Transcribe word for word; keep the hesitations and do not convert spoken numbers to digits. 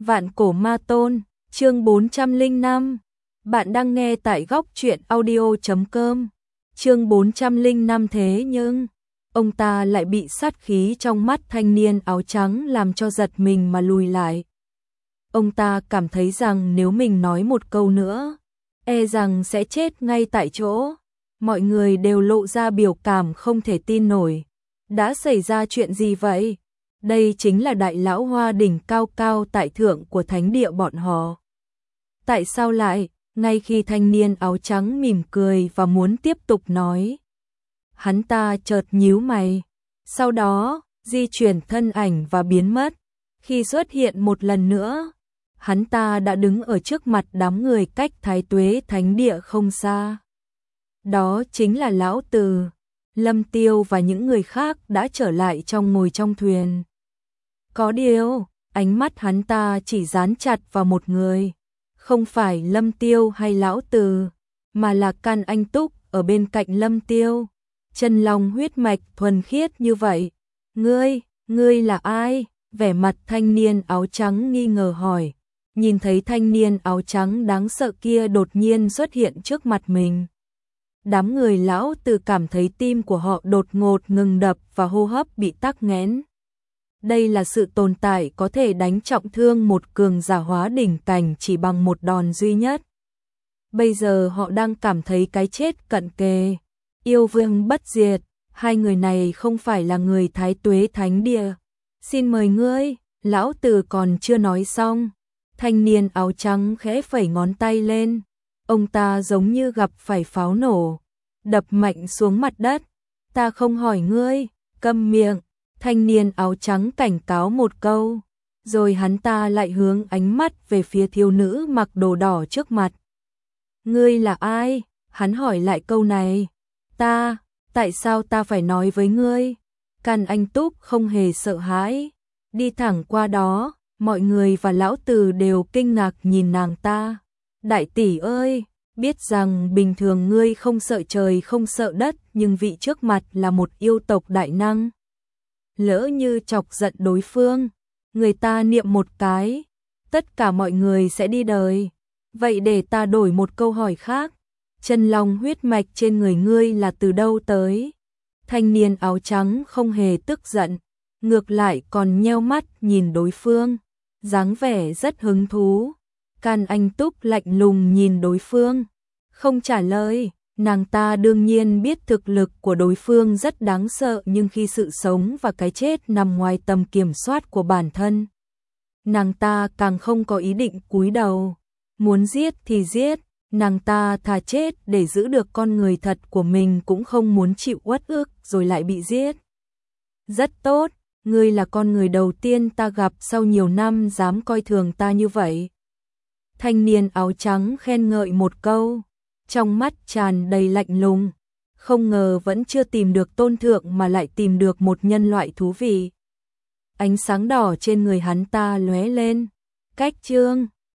Vạn Cổ Ma Tôn, chương bốn trăm lẻ năm. Bạn đang nghe tại góc truyện audio chấm com. Chương bốn trăm lẻ năm thế nhưng ông ta lại bị sát khí trong mắt thanh niên áo trắng làm cho giật mình mà lùi lại. Ông ta cảm thấy rằng nếu mình nói một câu nữa, e rằng sẽ chết ngay tại chỗ. Mọi người đều lộ ra biểu cảm không thể tin nổi. Đã xảy ra chuyện gì vậy? Đây chính là đại lão hoa đỉnh cao cao tại thượng của thánh địa bọn họ. Tại sao lại, ngay khi thanh niên áo trắng mỉm cười và muốn tiếp tục nói, hắn ta chợt nhíu mày, sau đó di chuyển thân ảnh và biến mất. Khi xuất hiện một lần nữa, hắn ta đã đứng ở trước mặt đám người cách Thái Tuế Thánh Địa không xa. Đó chính là Lão Từ, Lâm Tiêu và những người khác đã trở lại trong ngồi trong thuyền. Có điều, ánh mắt hắn ta chỉ dán chặt vào một người, không phải Lâm Tiêu hay Lão Từ, mà là Can Anh Túc ở bên cạnh Lâm Tiêu. Chân long huyết mạch thuần khiết như vậy. Ngươi, ngươi là ai? Vẻ mặt thanh niên áo trắng nghi ngờ hỏi. Nhìn thấy thanh niên áo trắng đáng sợ kia đột nhiên xuất hiện trước mặt mình. Đám người Lão Từ cảm thấy tim của họ đột ngột ngừng đập và hô hấp bị tắc nghẽn. Đây là sự tồn tại có thể đánh trọng thương một cường giả hóa đỉnh cảnh chỉ bằng một đòn duy nhất. Bây giờ họ đang cảm thấy cái chết cận kề. Yêu vương bất diệt, hai người này không phải là người Thái Tuế Thánh Địa. Xin mời ngươi. Lão Từ còn chưa nói xong, thanh niên áo trắng khẽ phẩy ngón tay lên. Ông ta giống như gặp phải pháo nổ, đập mạnh xuống mặt đất. Ta không hỏi ngươi, câm miệng. Thanh niên áo trắng cảnh cáo một câu, rồi hắn ta lại hướng ánh mắt về phía thiếu nữ mặc đồ đỏ trước mặt. Ngươi là ai? Hắn hỏi lại câu này. Ta, tại sao ta phải nói với ngươi? Can Anh Túc không hề sợ hãi, đi thẳng qua đó, mọi người và Lão Từ đều kinh ngạc nhìn nàng ta. Đại tỷ ơi, biết rằng bình thường ngươi không sợ trời không sợ đất, nhưng vị trước mặt là một yêu tộc đại năng. Lỡ như chọc giận đối phương, người ta niệm một cái, tất cả mọi người sẽ đi đời. Vậy để ta đổi một câu hỏi khác, chân long huyết mạch trên người ngươi là từ đâu tới? Thanh niên áo trắng không hề tức giận, ngược lại còn nheo mắt nhìn đối phương, dáng vẻ rất hứng thú. Can Anh Túc lạnh lùng nhìn đối phương, không trả lời. Nàng ta đương nhiên biết thực lực của đối phương rất đáng sợ, nhưng khi sự sống và cái chết nằm ngoài tầm kiểm soát của bản thân, nàng ta càng không có ý định cúi đầu. Muốn giết thì giết, nàng ta thà chết để giữ được con người thật của mình cũng không muốn chịu uất ức rồi lại bị giết. Rất tốt, ngươi là con người đầu tiên ta gặp sau nhiều năm dám coi thường ta như vậy. Thanh niên áo trắng khen ngợi một câu, trong mắt tràn đầy lạnh lùng. Không ngờ vẫn chưa tìm được tôn thượng mà lại tìm được một nhân loại thú vị. Ánh sáng đỏ trên người hắn ta lóe lên. Cách chương